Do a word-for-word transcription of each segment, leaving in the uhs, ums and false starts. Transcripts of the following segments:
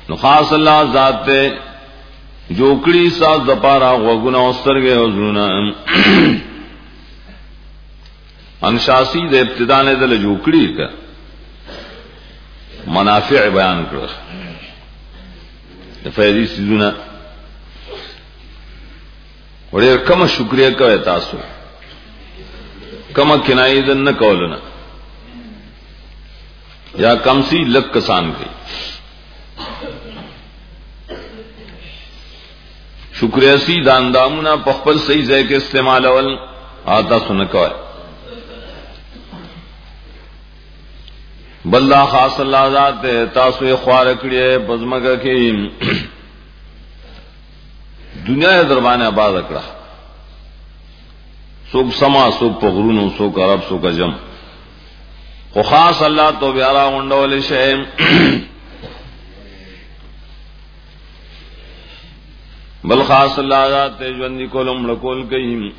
نو خاص الله ذات ته جوکړي ساز د پارا وګونه اوسترګه او زړونه انشاسی د ابتدا نه د جوکړي کا منافع بیان کړو د فائدې سيزونه وړي کوم شکریا کوي تاسو کوم کنایې د نه کولونه یا کم سی لک کسان گئی شکریہ سی داندامنا پخپل صحیح ځای کې استعمال اول آتا سن کوي بلدا خاص الله ذات تاسو خوار کړی بزمګه کې دنیا دربانه آباد کړه سوق سما سوق پغرونو سوق عرب سوق جم خو خاص الله تو بیارا غونډول شي بل خاص الله ذات ژوند کولم لکول کئ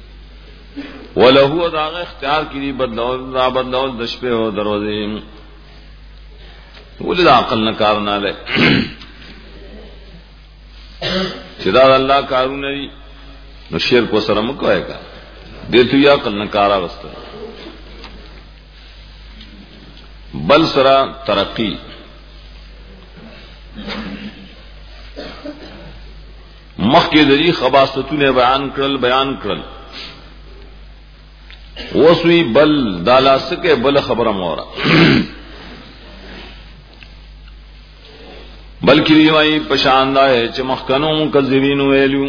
ولهو دا اختیار کړي بدلول را بدلول د شپه او دروازې ولې دا عقل نه کار نه لای چې دا الله کارونه نو شیر کو سره مکوای کا دې ته یا عقل نه کارا وسته بل سرا ترقی مخکې د دې خواصتونه بیان کړل بیان کړل وسوی بل دالا سکه بل خبره مورا بلکې وی پشاندا ہے چې مخکنو مکذبین ویلو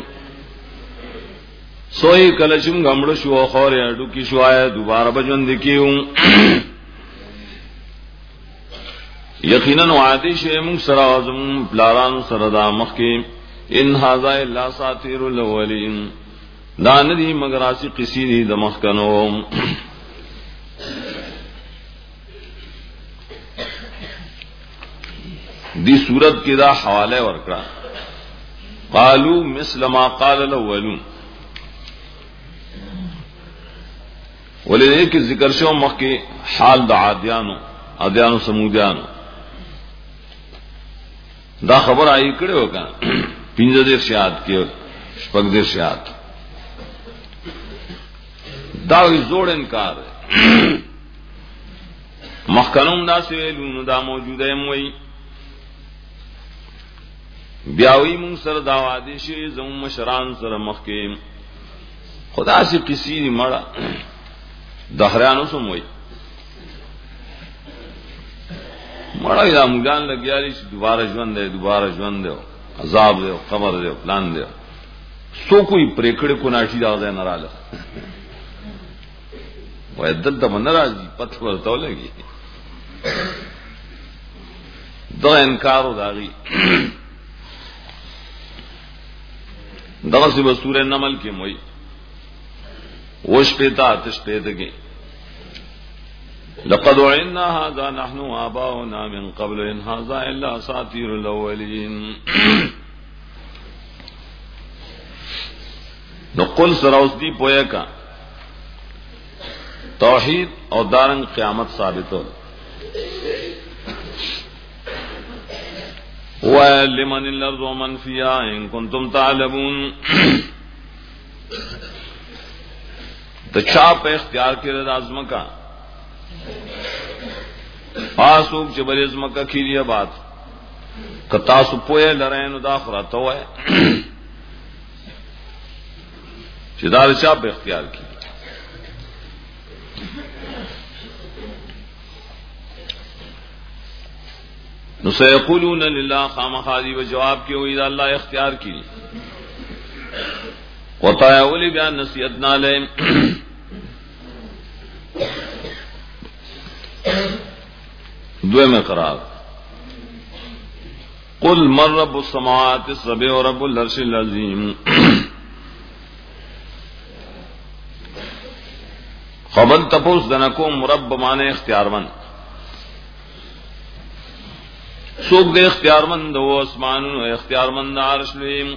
سوئی کلشم غمړ شو خورې اډو کې شو آیا دوباره بجوند کیو یقینا وعده شی موږ سره اعظم بلاران سره دا مخکې ان هاذا الا ساطیر الاولین دا ندی مگر اسی قصې دي د مخکنو دی صورت کې دا حواله ورکړه قالو مثل ما قال الاولون ولې کې ذکر شو مخکې حال د عادیانو عادیانو سمودیانو دا خبر آئی کړو کا پینځه دیر شاد کې شپږ دیر شاد دا وی زوړ انکار مخکنوم دا سویلونو دا موجوده موي بیاوی مون سره دا وادي شي زمو مشران سره مخکې خدا سي قصې مړه دهرانو سموي مړه یا مولان لګیاري چې دوباره ژوند دی دوباره ژوند دی عذاب دی قبر دی پلان دی سو کوئی پریکړه کو ناشي دا ده نه رااله وای دلته من راځي پته ورته لګي دا انکار داغي دغه سی سورہ نمل کې موي وش پیتا آتش پیدگی لقد وعدنا هذا نحن وآباؤنا من قبل إن هذا إلا أساطير الأولين نقل سراوس دی پویا کا توحید اور دارنگ قیامت ثابت ہو وَلِمَنِ الْأَرْضُ وَمَنْ فِيهَا إِن كُنتُمْ تَعْلَمُونَ تو چا په اختیار کې د ازمکا پاسوک چې بل ازمکا کیږي بات کتا سو پوهه لرینو دا خراته وای چې دا چا په اختیار کې نو سيقولون لله خامخادي و جواب کې وې دا الله اختیار کړي وتا اولی بیان نصیحت نالے دویم قرار قل من رب السماوات السبع ورب العرش العظیم خبر تپوس دنکم رب مانے اختیارمن سوک دے اختیارمند و اسمان اختیارمند عرش لیم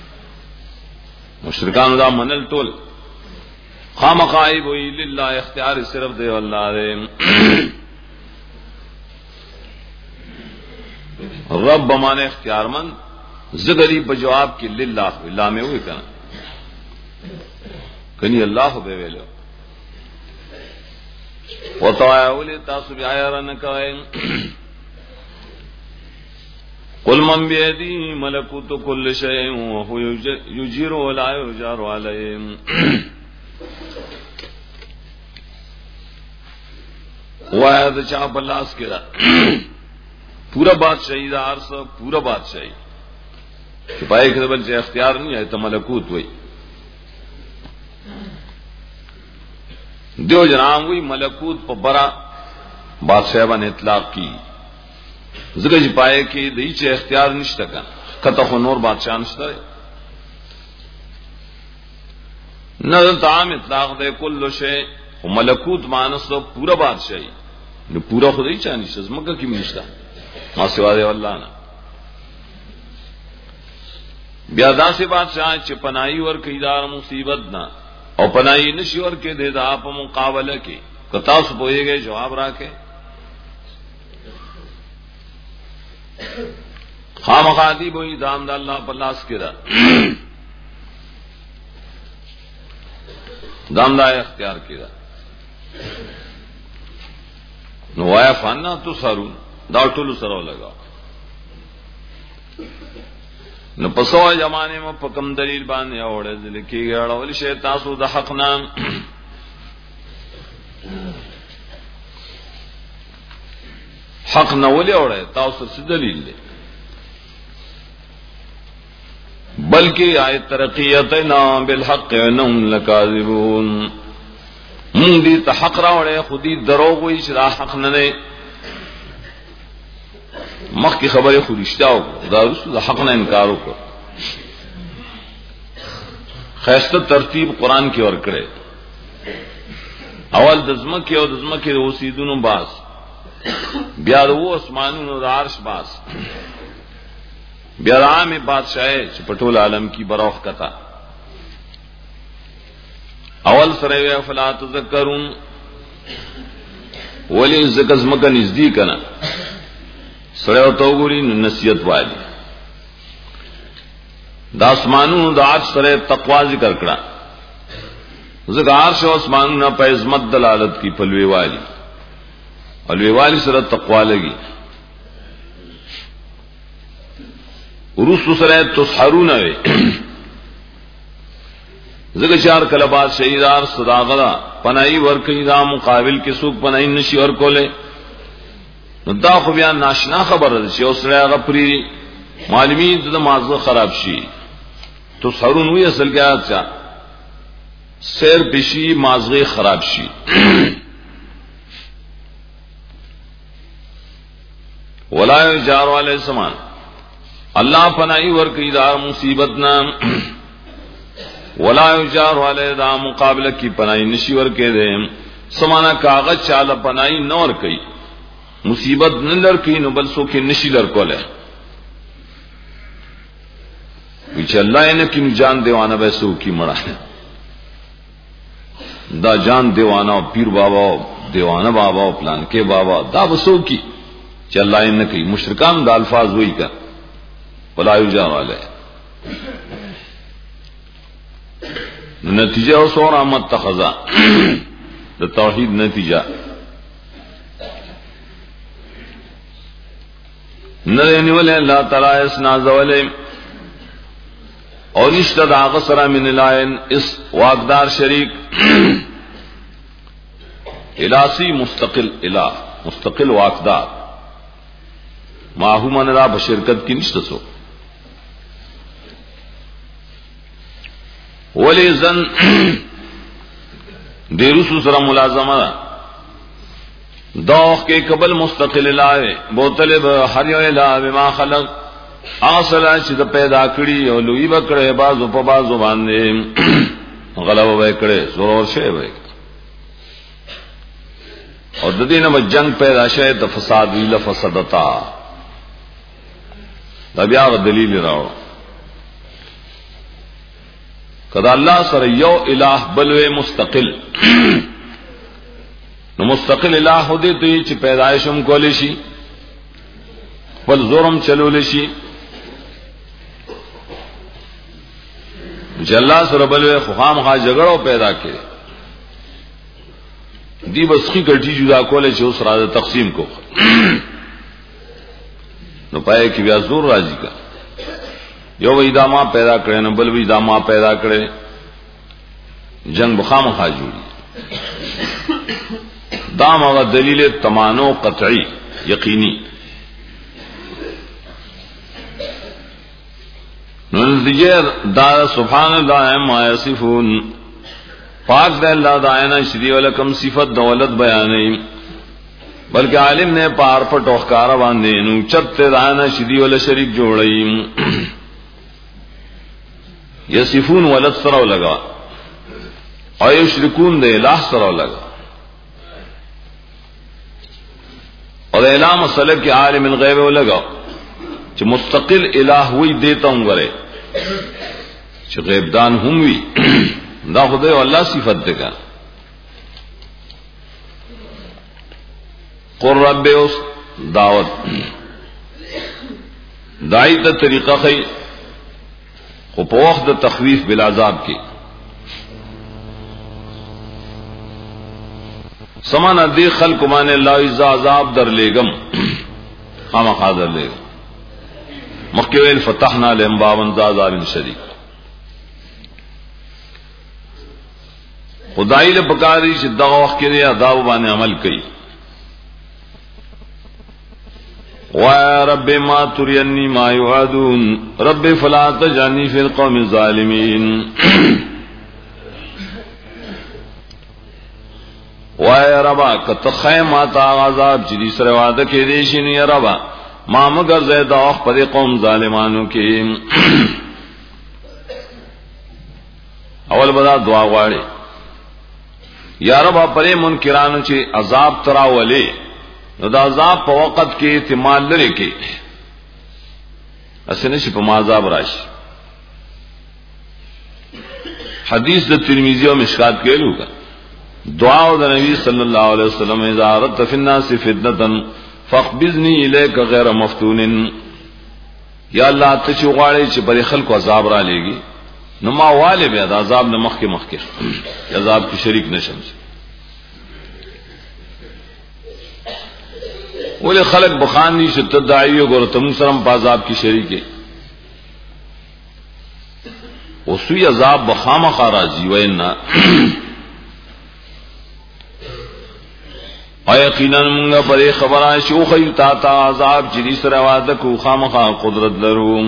مشرکان دا منل تول خامخائب وی للہ اختیار صرف دے واللہ دے رب بمانے اختیار مند زگری بجواب کی للہ اللہ میں ہوئی کنا کنی اللہ بے ویلو وطاولی تاسو بی آیا رنکوئے قل من بیدی ملکوت کل شیء وهو یجیر ولا یجار علیہ واحد چاہ بلاس کرا پورا بادشاہی دا عرص پورا بادشاہی چھپائے کہ بل سے اختیار نہیں ہے تو ملکوت ہوئی دیو جنام ہوئی ملکوت پر برا بادشاہ بن اطلاق کی ذکر چھپائے کہ دی چے اختیار نشتا کن قطع نور بادشاہ نشتا ہے نظر تعام اطلاق دے کل شے ملکوت مانس تو پورا بادشاہی پورا خود ہی چاہنی سے مکہ کی نشتا ماں سوا دے واللہ نا بیادا سے بادشاہ چھ پنائی ور کئی دار مصیبت نا اور پنائی نشی ور کے دے دا آپ مقابلہ کی کتاس پوئے گئے جواب راکے خام خادی بوئی دام دا اللہ پلاس کرا دام دا اختیار کرا نوایا فانا تو سارون دا ټولو سره لگا نو پسو زمانے میں پکم دلیل باندې اوړه دل کې غړول شي تاسو د حق نام حق نه ولې اوړه تاسو څه دلیل دی بلکې آیت ترقیتنا بالحق انهم لکاذبون من دې ته حق راوړې خودي دروغ وي چې دا حق نه نه مخ کی خبریں خورشتاو دا رسول حق نے انکار وکړ خیسته ترتیب قران کې ور کړې اول دزمه کې او دزمه کې اوسیدونو باز بیا د وو اسمانونو د عرش باز بیا عام بادشاہ چې پټول عالم کی بروخ کتا اول سره وی فلا تذکرون ولی زکز مکه نزدیک کنا سره او تو ګوري نصیحت والی د اسمانونو د عرش سره تقوا ذکر کړه ذکر عرش او اسمانونو په عظمت دلالت کی پلوی والی پلوی والی سره تقوا لګي ورس سره تسحرون وي ذکر چار کله بعد شهیدار صداغلا پنائی ورکی دا مقابل کې سوق پنائی نشي ور کوله نو دا خو بیا ناشنا خبره ده چې اوسره غپری معلومین د مازه خراب شي تو سرون وی اصل کې اچھا سیر بشي مازه خراب شي ولا یجار علی سمان الله پنائی ورکی دا مصیبت نام ولا یجار علی دا مقابله کی پنائی نشي ور کې ده سمانا کاغذ چاله پنائی نور کوي مصیبت نہ لڑکی نو بل سو کے نشی لڑ کو لے پیچھے اللہ نے کی جان دیوانا ویسو کی مڑا ہے دا جان دیوانا پیر بابا دیوانا بابا پلان کے بابا دا وسو کی چ اللہ نے کی مشرکان دا الفاظ وہی کا ولا یجا والے نتیجہ اور سو رحمت تخذا دا توحید نتیجہ نرینی ولی اللہ تعالی اس نازولے اور اشتد آغسرہ من الائن اس واقدار شریک الاسی مستقل الہ مستقل واقدار ماہو من را بشرکت کی نشت سو ولی زن دیرسو سرا ملازمہ دوخ کے قبل مستقل الہ بوتل ہر یو الہ بما خلق اصلا چې پیدا کړی او لوی بکړې بازو په بازو باندې غلبه وکړي زور شي وي او د دې نه جنگ پیدا شوه د فساد ویل فسادتا دا بیا دلیل راو کدا الله سره یو الہ بلوي مستقل نو مستقل الہ دې ته چې پیدایشم کولی شي بل زورم چلول شي چې الله سره بل خو خامخا جګړه پیدا کړي دی بسخی ګټي جدا کوله چې اوس راځه تقسیم کو نو پای کې بیا زور راځي کا یو وې داما پیدا کړي نه بل وې داما پیدا کړي جنگ بخامخا جوړي دا مغه دلیل تمانو قطعی یقینی نو نتیجه دا سبحان الله ما یصفون پاک دے اللہ دائنا شری ولکم صفت دولت بیانی بلکہ عالم نے پار پر ٹوخکارا باندے نو چت دائنا شری ول شریک جوڑئی یصفون ولد سرو لگا اور یشرکون دے الہ سرو لگا اور الہ مسئلہ کے عالم الغیب لگا چھ مستقل الہ ہوئی دیتا ہوں گرے چھ غیبدان ہوں ہوئی دا خدای اللہ صفت دے گا قر رب اس دعوت دائی تا طریقہ خی خو پا وقت دا تخویف بالعذاب کی سمانا دی خلق مانے اللہ عزا عذاب در لےگم خاما خواہ در لےگم مخیویل فتحنا لهم بابا ذا عذاب شدید خدای له پکاري چې دغه وخت کې عذاب باندې عمل کوي وا رب ما تريني ما يعدون رب فلا تجعلني في القوم الظالمين وا رب کته ما تا عذاب چې دې سره وعده کې دي شي نه رب ما مگر زید اوخ پر قوم ظالمانو کې اول بدا دعا غواړي یا رب پرې منکرانو چې عذاب تراولې نو دا عذاب په وخت کې احتمال لري کې اسنه چې په عذاب راشي حدیث د ترمذی او مشکات کې لوګه دعا د نبی صلی الله علیه وسلم اذا رد فی الناس فتنه فاقبضنی الیک غیر مفتون یا الله ته چې غواړي چې پر خلکو عذاب را لېږي نو ما والے بیا د عذاب نه مخکې مخکې عذاب کې شریک نشم ولې خلق بخانی چې تدعی وګورته موږ سره په عذاب کې شریک او سوی عذاب بخامه خراجي وینا آیا یقینا موږ پرې خبره شو خو تا تا عذاب چې سره وعده کو خامخا قدرت لرو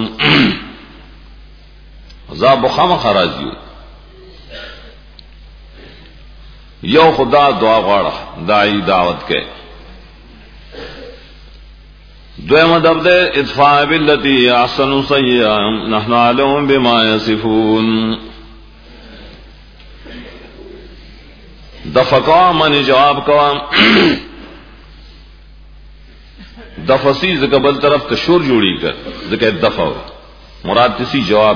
عذاب بخامه خراجي یو خدا دعا غواړه داعی دعوت کې دویم ادب دے ادفاع باللتی احسن سیئا نحن علم بما یصفون دفقا من جواب کوا دفسی زکا بل طرف تشور جوڑی کر زکا دفع مراد تسی جواب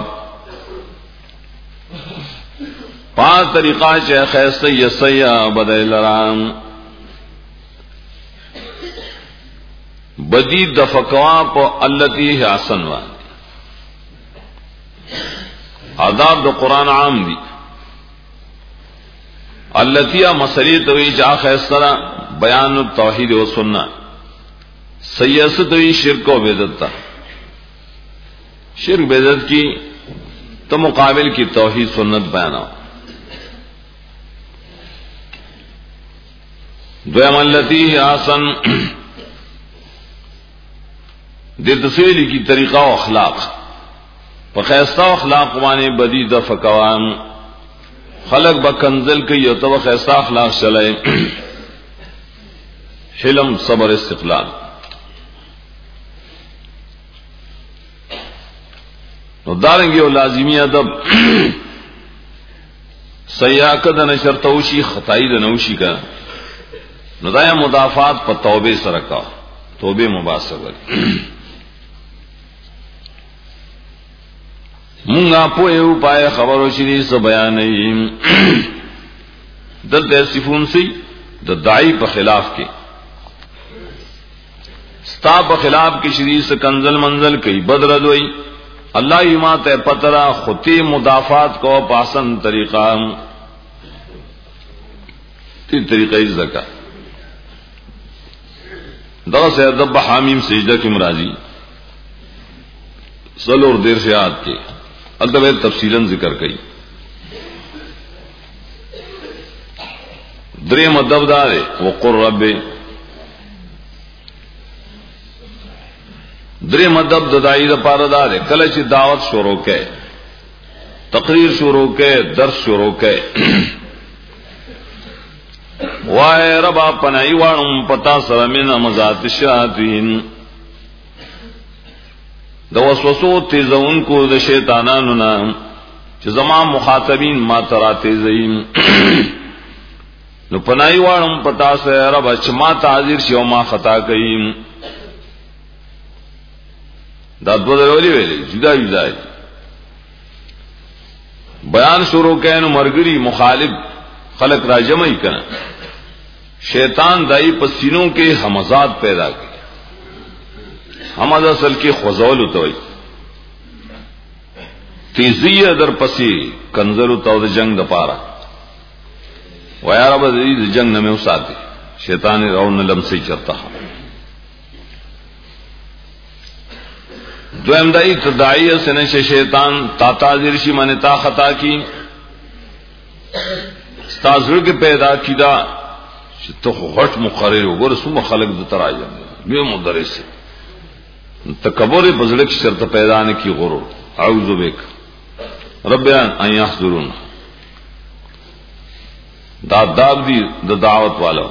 پانچ طریقہ چے خیستی یسیہ بدئی لرام بدی دفقوا پا اللتی حسن وان آداب دا قرآن عام دی اللتیہ مسئلی توی چا خیسترا بیان التوحید و سننا سیاست توی شرک و بیدتا شرک بیدت کی تو مقابل کی توحید سنت بیانا دویم اللتی حسن دے تسویلی کی طریقہ و اخلاق فخیستہ و اخلاق وانے بدی دفقوان خلق بکنزل کی یو تو خیستہ اخلاق چلائے حلم صبر استقلال نو دارنگی و لازمی ادب سیاق دا نشر توشی خطائی دا نوشی کا نو دایا مدافعات پا توبے سرکا توبے مباسر مونگا پوئے پائے خبرو شری سے بیانیم دلتے صفون سی دا دائی پا خلاف کے ستا په خلاف کې شری سے کنزل منزل کوي بدر دوی اللہ یما تے پترا خطی مدافعات کو پاسن طریقہ تی طریقہ زکا دو سے دب حامیم سجدہ کی مرازی سلور دیر سے آت کے ادب تفصیلا ذکر کئی درے مدب دارے وقر رب درے مدب ددائی دا پار دارے کلچ دعوت شروع کے تقریر شروع کے درس شروع کے وائے ربا پنائی وانم پتا سرمین مزات الشیاطین دا وسوسو تیزون کو دا شیطانانو نا چه زمان مخاطبین ما ترا تیزین نو پنائی وانم پتا سر ربا چه ما تعذیر شیو ما خطا کئیم دا دو درولی ویلی جدا جدا بیان شروع کہنو مرگری مخالب خلق را جمعی کنا شیطان دائی پسینوں کے حمزات پیدا کی حمز اصل کی خزول اتوئی تیزی در پسی کنزل اتو دا جنگ دا پارا ویا رب دید جنگ نمی اساتی شیطان رون لمسی چرتا دویم دائی تدائی سنش شیطان تا تاذیر شی من تا خطا کی ستازر کے پیدا کی دا تو غٹ مقرر ہو گو رسوم خلق دو ترائی جانے بے مدرس سے تکبر بزرگ شرط پیدا نے کی غرور اعوذ بک ربیان ان یحضرون دا داب دی دا دعوت والا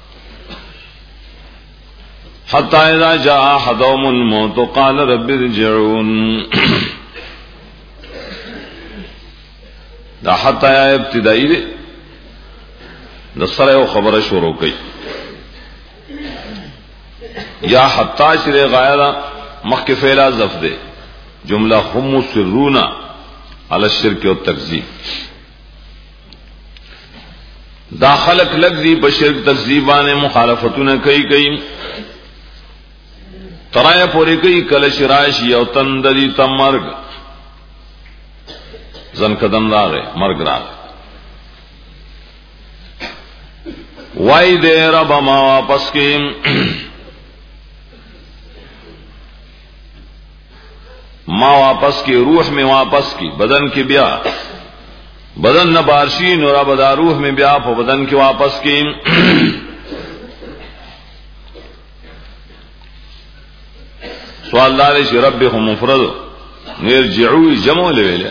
حتی اذا جاء احدهم الموت قال رب ارجعون دا حتی ابتدائی دے دا سرے و خبر شروع کی یا حتی شرے غائرہ مخ فعلا زف دے جملہ هم مصرون علی الشرک و تکذیب دا خلق لگ دی بشرک تکذیبانے مخالفتون کئی کئی ترائے پوری کئی کلش رائش یو تندری تم مرگ زن کدن راغے مرگ راغے وائی دے رب ما واپس کی ما واپس کی روح میں واپس کی بدن کی بیا بدن نہ بارشین اور بدا روح میں بیا پو بدن کی واپس کی سوال دارے چی رب ہم مفرد نرجعوی جمع لویلے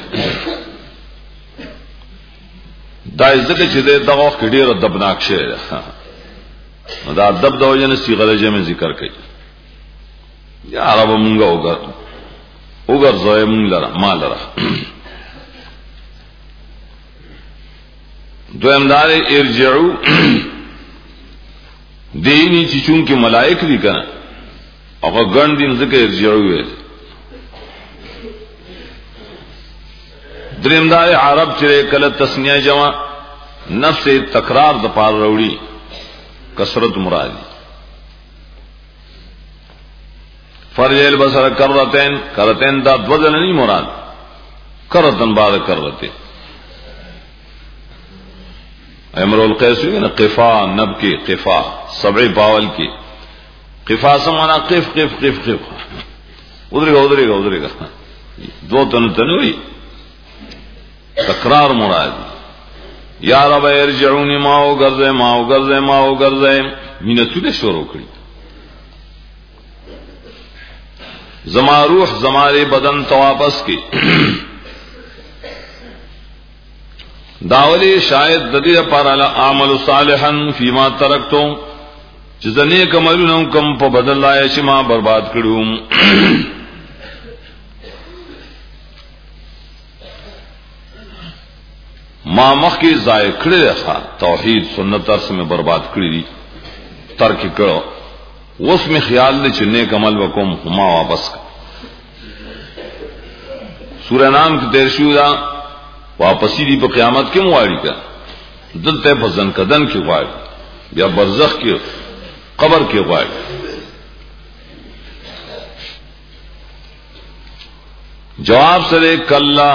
دا ذکر چی دے دغوخ کی دیر دبناک شیر دا دب دو جن سیغل جمع ذکر کئی یا عرب منگا اگر اگر زوئے منگ لرا ما لرا دو امدارے ارجعو دینی چی چونکہ ملائک دی کنا اگر گن دن ذکر ارجعو ہے درمدار عرب چرے کل تسنیہ جمع نفس تکرار دپار روڑی کسرت مرادی فرجل بسر کرتین کرتین دا دوزل نہیں مراد کرتن بعد کرتے امر القیس ہوئی نا قفا نب کی قفا سبع باول کی قفا سمانا قف قف قف قف ادھرے گا ادھرے گا ادھرے گا دو تن تن ہوئی تکرار مراد یا رب ارجعونی ماو گرزے ماو گرزے ماو گرزے مینتو دے شروع کری زما روح زمارے بدن تو واپس کی داولی شاید ددی پر اعمل صالحا فيما ترکتو چزنے کملوں کم په بدل لای چې ما برباد کړو ما مخ کی ضائع کړی ښا توحید سنت ترس میں برباد کړی دي ترک کړو اوس میں خیال دې چې نیک عمل وکوم ما واپس کا سورہ نام کی تیر شو دا واپسی دی په قیامت کې مواړی کا دلته بزن کدن کې غواړي بیا برزخ کې قبر کې غواړي جواب سره کلا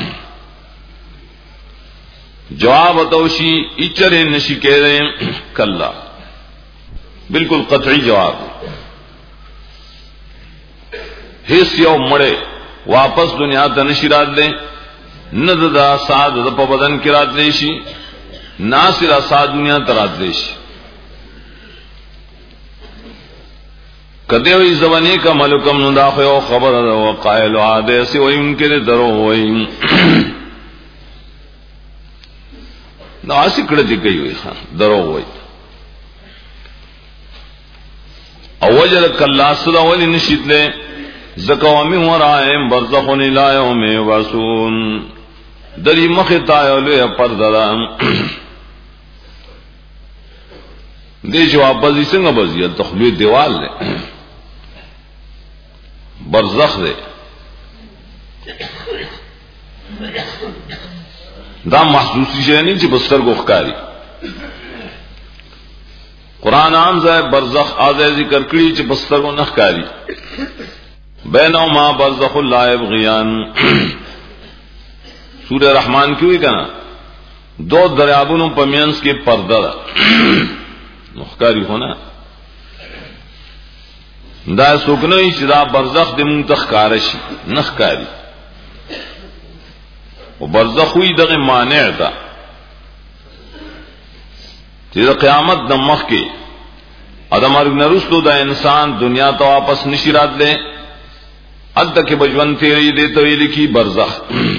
جواب اتوشی اچرے نشی کہہ رہے ہیں کلا بالکل قطعی جواب حص یو مڑے واپس دنیا ته نشی رات دے نہ دا ساد د په بدن کې رات دی شي ناصر ساد دنیا ته رات دی شي کدی وی زمانی کا ملکم نو دا خو خبر او قائل عاده سی وای ان کې درو وای نو اسی کړه دی کوي وای درو وای اوجل کلا سره ولې نشیدله زکوامی ورائم برزخون لا یوم یبعثون دلی مختا یولو پردرام دی جواب بزی څنګه بزی تخلوی دیوال لے برزخ دے دا محسوسی شئی نہیں چی بستر کو خکاری قرآن عام زائے برزخ آزائے ذکر کری چی بستر کو نخکاری بینہما برزخ لا یبغیان سورہ رحمان کیوں ہی کہنا دو دریابونوں پمینس کے پردہ مخکاری ہونا دا سوکنوی چی دا برزخ دی منتخکارشی نخکاری و برزخ ہوئی دا مانع تا چی دا قیامت دا مخ کے ادم ارگ نرسلو دا انسان دنیا تا واپس نشیرات دے ادھا کے بجون تیری دے توی لکی برزخ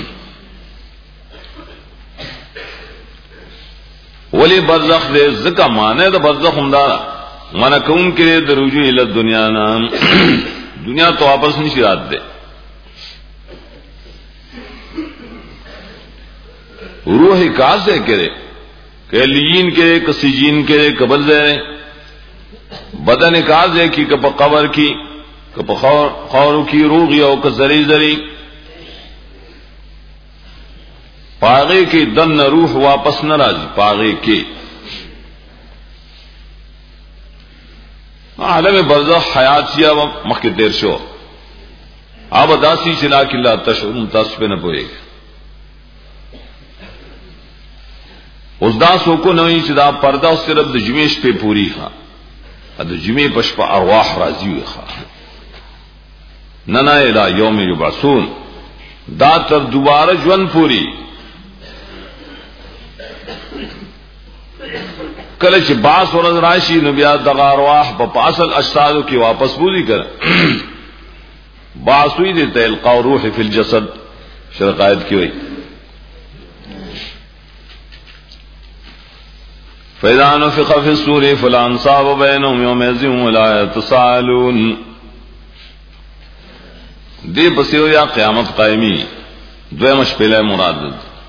ولی برزخ دے زکا مانے دا برزخ ہمدارا مانا کون کرے دا رجوع الى دنیا نام دنیا تو واپس نشیرات دے روح کاز ہے کرے کہ لیین کرے کسیجین کرے قبل دے بدن کاز ہے کی کپا قبر کی کپا خورو کی روغی او کزری زری پاغے کی دن روح واپس نہ راضی پاغے کے عالم برزخ حیات یا مخ دیر شو اب داسی چلا کلا تشعر متاثر پہ نہ پوئے گا اس داسوں کو نوی چدا پردہ اس صرف د جمیش پہ پوری ہاں د جمی پشپ ارواح راضی ہوئے خواہ ننا الى یوم یبعثون دا تر دوبارہ جون پوری کله چې باس ورځ راشي نو بیا د ارواح په اصل اجساد کې واپس پوری کړ باسوی دې تلقا روح فی الجسد شرقایت کی وئی فإذا نفخ في الصور فلا انصاب بينهم يومئذ ولا يتساءلون دې پسیو یا قیامت قائمی دویم شپله مراد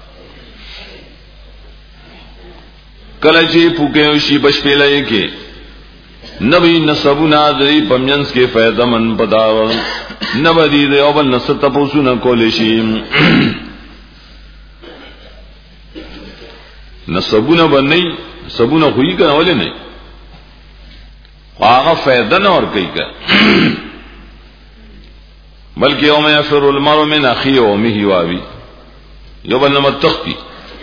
کله چې پوکې شي بشپله کې نبی نسبنا دې پمینس کې فائدہ من پداو نبدی دې او بل نس تاسو نه کولې شي نسبونه باندې سبونه خوې کنه ولې نه هغه فائدہ نه ور کوي کا بلکہ یوم یفر المرء من اخیه و امه و ابی یو بل نمت تختی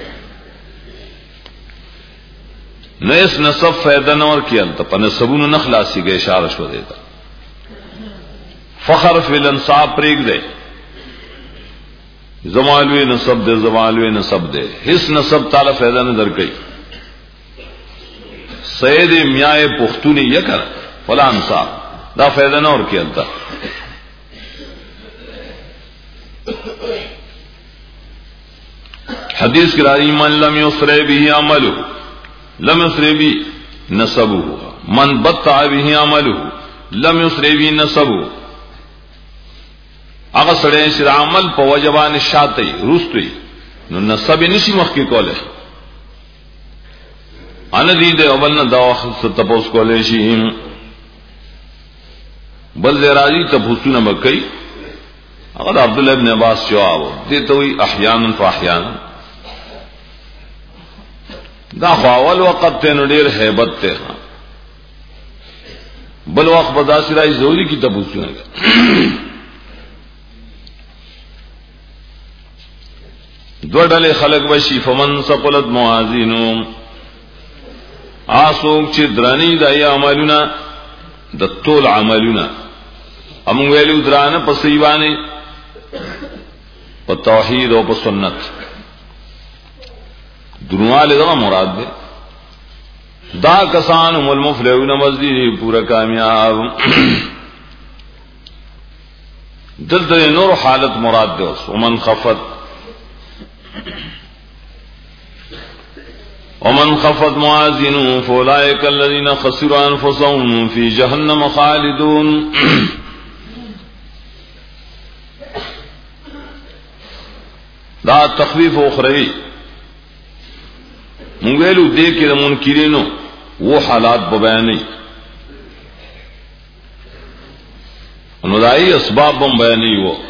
نیس نصب فائدہ نور کیل تا پا نصبون نخلاسی گئے اشارہ شو دیتا فخر فی الانصاب پریگ دے زمالوی نصب دے زمالوی نصب دے حس نصب تالا فائدہ نظر کئی سید میاء پختونی یکر فلا انصاب دا فائدہ نور کیل تا حدیث کی راضی من لم یسرع به عمله لم یسرع به نسبه من بطع به عمله لم یسرع به نسبه هغه سره چې عمل په وجبان شاته روستوي نو نسب نشي مخ کې کوله ان دې د اول نه دا وخت تپوس کولې شي بل راضی تپوسونه مکي اگر عبداللہ ابن عباس جواب دیتا ہوئی احیانا فاحیانا دا خواول وقت تے نڈیر حیبت تے خان بل وقت بدا سرائی زوری کی تبوسیوں گا دو ډلې خلق بشي فمن ثقلت موازینو آسوک چې درانی د عملونه د ټول عملونه هم ویلو درانه په سیوانه په توحید او په سنت درواله دا مراد ده دا کسان هم المفلحون مزدی پورا کامیاب دلته نور حالت مراد ده ومن خفت ومن خفت موازینه فاولئک الذین خسروا انفسهم فی جهنم خالدون دا تخفیف اخروی مونږ دې کې د منکرینو وہ حالات بیان نہیں انودائی اسباب بم بیان نہیں وہ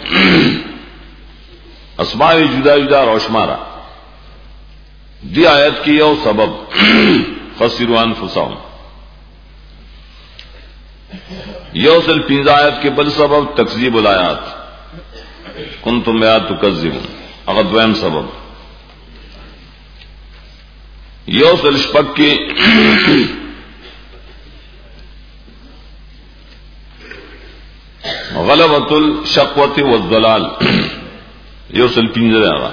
اسباب جدا جدا روشمارا دی آیت کی یو سبب خسروا انفسهم یو سل پنځه آیت کے بل سبب تکذیب الآیات کنتم بیات تکذبون اگر دویم سبب یو سل شپک کی غلبۃ الشقوۃ والضلال یو سل پنځه دا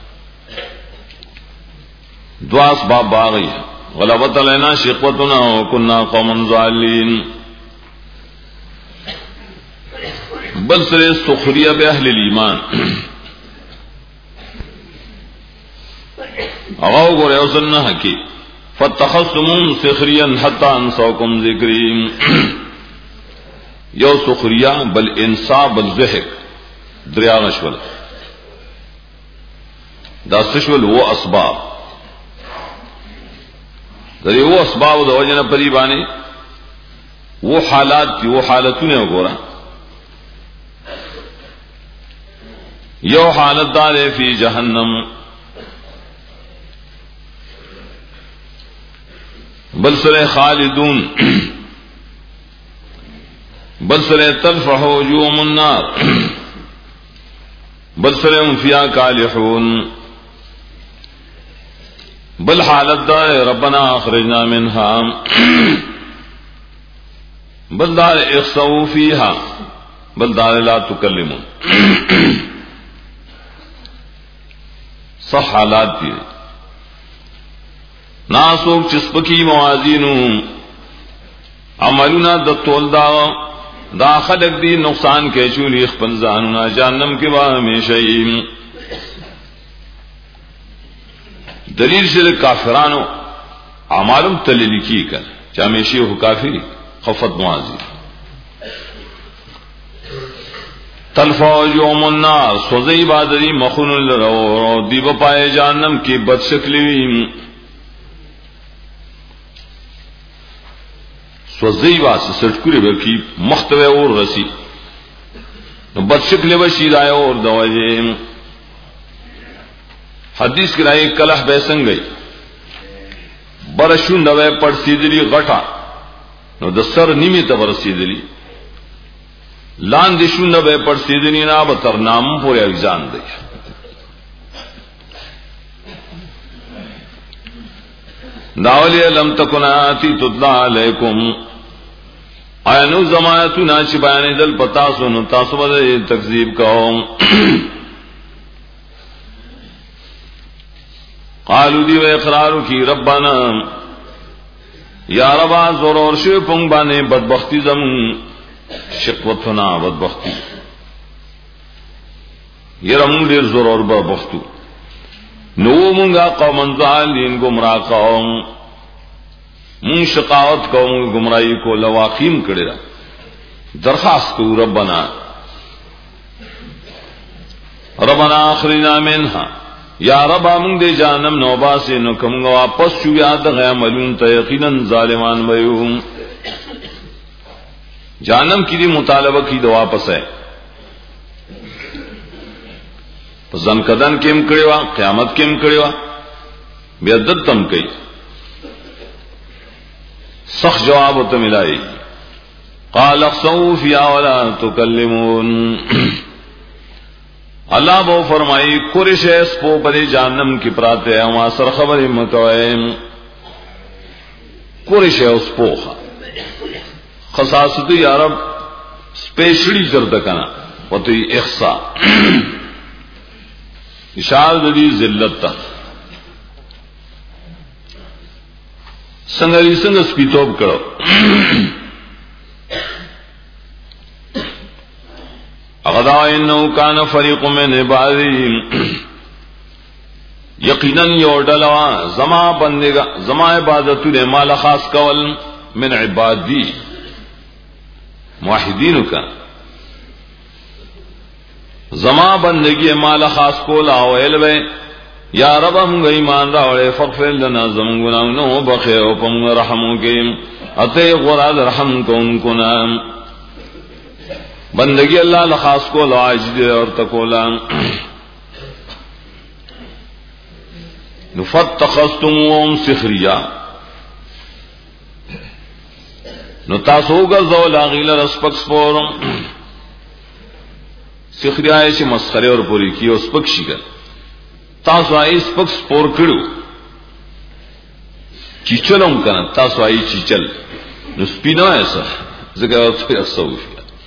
دعا اسباب باغی غلبۃ علینا شقوتنا وكنا قوما ضالین بل سر سخریہ باہل الایمان اغاو گورے اوسن حقی فتخصمون سخریا حتی انساکم ذکریم یو سخریا بل انسا بل ضحک دریاغشول دا سشول وہ اسباب دری وہ اسباب دا وجن پری بانے وہ حالات کی وہ حالتوں نے گورا یو حالت دارے فی جہنم بل سر خالدون بل سر تلفح وجوههم النار بل سر هم فيها كالحون بل حالت دار ربنا اخرجنا منها بل دار اخسؤوا فيها بل دار لا تكلمون صح حالات دی ناسوک چسپکی موازینو عملنا د تول دا دا خلق دی نقصان کے چولی خپل ځانونه جهنم کې با همیشه دلیل سے کافرانو اعمالم تللی کی کر چامیشی ہو کافری خفت موازی تلفا یوم النار سوزی بادری مخون لرو دی بپائے جہنم کی بد شکلی سوزی باس سٹکوری برکی مختوی اور رسی بد شکل بشی رائے اور دواجے حدیث کی رائے کلح بیسن گئی برشون دوے پڑ سیدلی غٹا نو دسر نیمی تبر سیدلی لان دشون دوے پڑ سیدلی نا بتر نام پورے اگزان دی داولی لم تکن آتی تطلع علیکم آیا نو زمانتو ناچی بیانی دل پتاسو نو تاسو بدے تکذیب کہو قالو دیو اقرارو کی ربنا یا ربا زور اور شو پنگ بانے بدبختی زمون شقوتنا بدبختی یہ رمون دیر زور اور بدبختو نو منگا قومن ظالین گمراہ قوم من شقاوت قوم گمراہی کو لواقیم کرے را درخواست کو ربنا ربنا اخرجنا منها یا رب من دے جانم نوبا سے نو کم واپس شو یاد غیا ملون تا یقینا ظالمان ویوم جانم کی دی مطالبہ کی دو واپس ہے زن کدن کیم کړي وا قیامت کیم کړي وا بیا دتم کوي صح جواب ته ملای قال اخسوا فيها ولا تكلمون اللہ بو فرمائی قریش اسپو پدی جہنم کی پراتے ہیں وہاں سر خبری مکوئیم قریش اسپو خصاصتی عرب سپیشلی کرتا کنا وطی اخصا اشار دی ذلت تا سنگلی سنگ سپیتوب کرو اغدا انہو کان فریق من عبادی یقیناً یو ڈلوا زما بندگا زما عبادتو نے مال خاص کول من عبادی موحدینو کا زما بندگی مال خاص کولا ویل بے یا رب ہم گئی مان راوڑے فغفر لنا زمن گناہوں بخے وپم رحموں کے اتے غراد رحم کون کنام بندگی اللہ لخاص کو لاجد اور تکولا نفتخستموهم سخریا نتاسوگا زولا غیل رسپک سپورم سخریا ایسی مسخرے اور پوری کی اور سپک شکر تاسو آئی سپک سپور کرو چیچلوں کنا تاسو آئی چیچل نسپینو ایسا ذکر تو ایسا ہوئی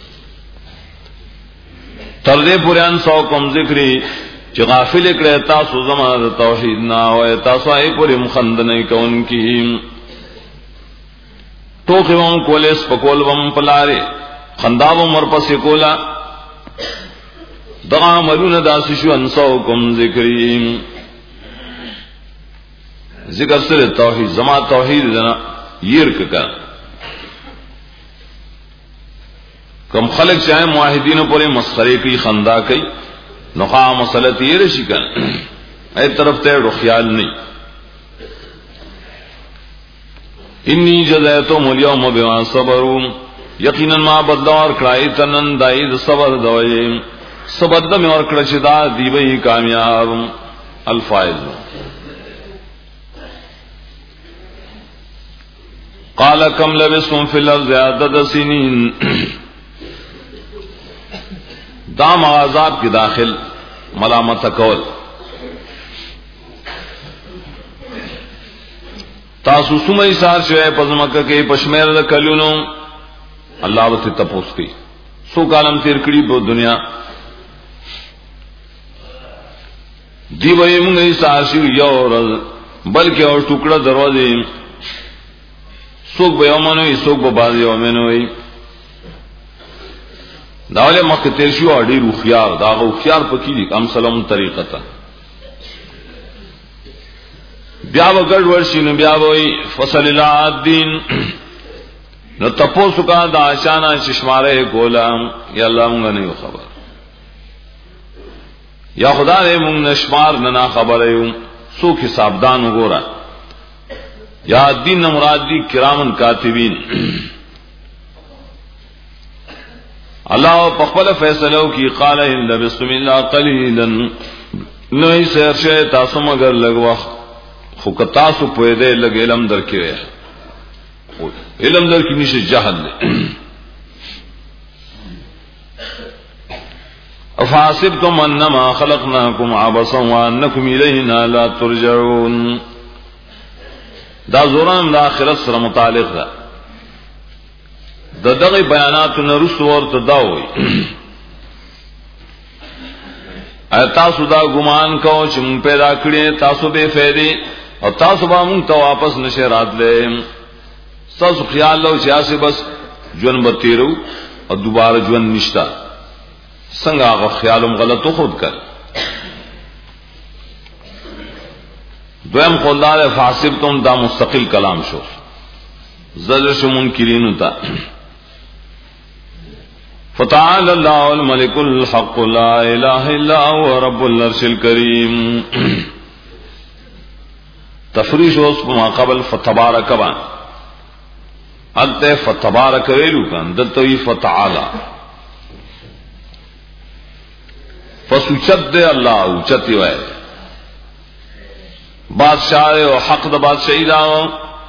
تردے پوریان سو کم ذکری چی غافل اکڑے تاسو زمان توحید نا ہوئے تاسو آئی پوری مخندنے کون کی ٹوکی وم کولیس پکول وم پلارے خنداب مرپس کولا دغا ملون داسشو انسو کم ذکری ذکر سر توحید زمان توحید دنا یرک کا کم خلق چاہے معاہدین پر مسخرے کی خندا کی نخواہ مسلط یہ رشی کن اے طرف تیڑ خیال نہیں انی جزیتم اليوم بما صبرون یقیناً ما بدلوار کرائی تنن دائید صبر دوئے صبر دم اور کرشدہ دیبئی کامیاب الفائز قال کم لبستم فی الارض عدد سنین دام عذاب کی داخل ملامت کول تاسو سمئی سار شوئے پزمکہ کے پشمیر کلونو اللہ وقت تپوس کی سو کالم تیر کڑی بو دنیا دی بھئی منگئی سار شو یو رض بلکہ اور ٹکڑا دروازے سوک بے امنوئی سوک ببازی امنوئی داولے مکہ تیرشو اور دیر اخیار داغ اخیار پکی دی کم سلام طریقتا بیاو گرد ورشی نو بیاوئی فصل اللہ الدین نو تپو سکا دا آشانا چشمارے گولا یا اللہ منگا نہیں خبر یا خدا نے منگ نشمار ننا خبر سوک حسابدان گورا یا دین مراد دی کرامن کاتبین اللہ پخپل فیصلو کی قال ان لبستم الا قلیلا نوی سیر شے تاسو مگر لگ وقت خوک تاسو پویدے لگ علم در کے علم در کی نیشے جہل دے افحسبتم انما خلقناکم عبثا وانکم الینا لا ترجعون دا زوران دا آخرت سر متعلق دا دا دغی بیانات نرس ورت داوئی اے تاسو دا گمان کو چھ من پیدا کڑے تاسو بے فیدے اور تاسو با من تو واپس نشے رات لے تاسو خیال لو چیاسے بس جون بتیرو اور دوبارہ جون نشتا سنگا آغا خیالم غلط خود کر دویم خوددار فحسبتم دا مستقل کلام شو زجر منکرین تا فتعال اللہ الملک الحق لا الہ الا هو رب العرش الکریم تفریش اس ما قبل فتبارک بان انت فتبارک ویلو کان دلتوی فتعال فسوچت دے اللہ اوچتی وائے بادشاہ و حق دا بادشاہی داو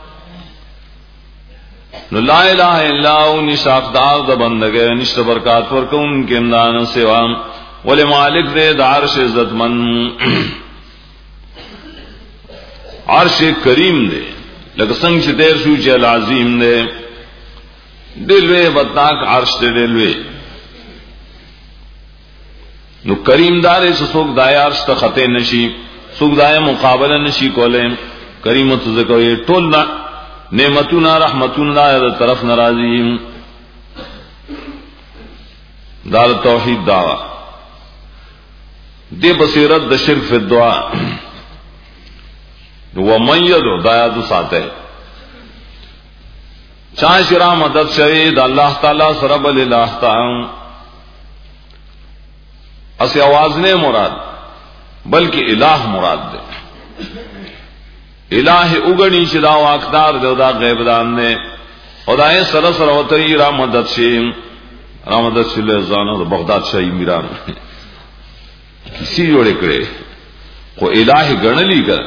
نو لا الہ الا ہو نشاق دار دا بندگے نشت برکات ورکون کے اندان سوا ول مالک دے د عرش عزت من عرش کریم دے لکه څنګه چې دیر شو چې العظیم دے دلوے بدناک عرش دے دلوے نو کریم دارے سے سوک دایا عرش تا خطے نشی سوک دایا مقابلہ نشی کولے کریمت ذکر یہ ټول نعمتنا رحمتنا دا طرف ناراضی دار توحید دعوی دے بصیرت د شرک فی الدعاء ومن یدعو دایا دو ساتے چاہ شرا مدد شوید اللہ تعالی سرب اللہ تعالی اسے آواز نے مراد بلکہ الہ مراد دے الہ اگنی چدا واقدار دے دا غیب دان نے خدای سر سر وتری را مدد شیم را مدد شل زانو بغداد شاہی میران کسی جوڑے کرے کو الہ گنلی کر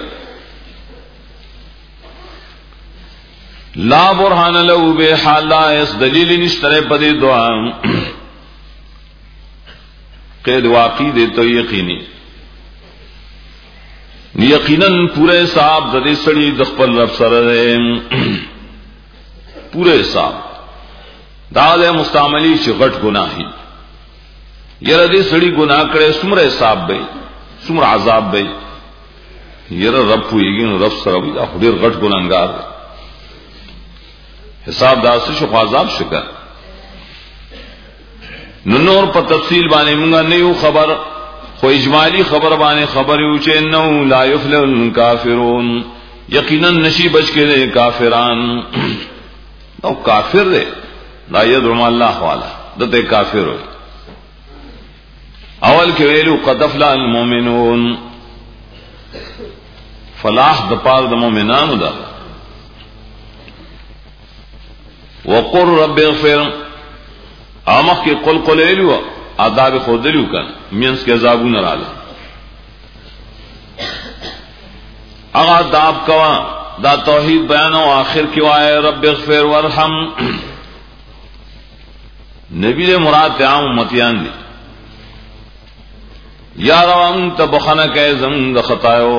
لا برہان لہو بے حالا اس دلیل نشترے پدی دعا قید واقعی دے تو یقینی یقیناً پورے صاحب ددی سڑی دخپل رب سر پورے صاحب داد مستعملی چغٹ گناہی یہ ردی سڑی گناہ کرے سمر صاحب بھائی سمر عذاب بھائی یہ رب ہوئی گی رب سر خدیر غٹ گناہگار حساب داس شو عذاب شکر نور پر تفصیل بانے منگا نیو خبر خو اجمالی خبر بانے خبر اوچے انہو لا یفلح الکافرون یقیناً نشی بچ کے دے کافران نو کافر دے لا یدعو اللہ والا دتے کافر ہوئے اول کے ویلو قد افلح المؤمنون فلاح دپار د مومنان دا وقر رب اغفر آمخ کی قل قل ایلو آداب خودلو کن مینس کے عذابون رالا اگا داب کوا دا توحید بیانو آخر کی وائے رب اغفر ورحم نبی دے مراد تے عام امتیان دی یا روان تبخنک اے زمین دا خطایو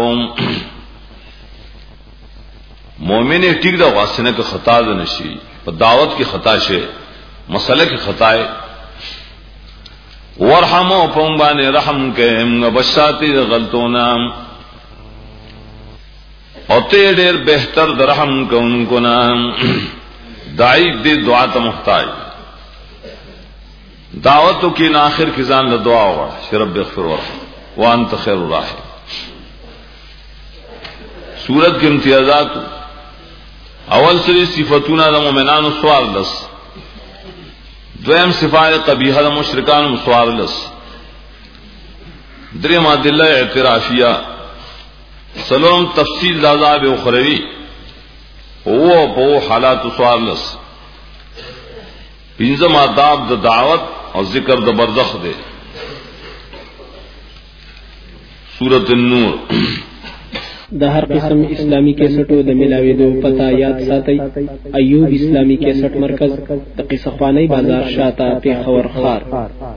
مومن ٹھیک دا واسنہ کا خطا دا نشی دعوت کی خطا شے مسئلہ کی خطائے ورحم و پنبان رحم کے بشاتی غلطونا اور تے دیر بہتر درحم کا ان کو نام دائی دے دعا تا محتاج دعوتوں کی ناخر کی زان دعا ہوا رب اغفر ورحم وانت خیر الراحم سورت کے امتیازات اول سری صفتون دا مومنان سوار لس دویم صفات قبیحہ دا مشرکان سوار لس دریم ادلہ اعترافیہ سلام تفصیل دا عذاب اخروی وہ پو حالات سوار لس پنجم آداب دا دعوت اور ذکر دا برزخ دے سورۃ النور د هر قسم اسلامی کیسټو د ملاویدو پتا یاد ساتي ایوب اسلامی کیسټ مرکز د قصخوانی بازار شاته پیښور خار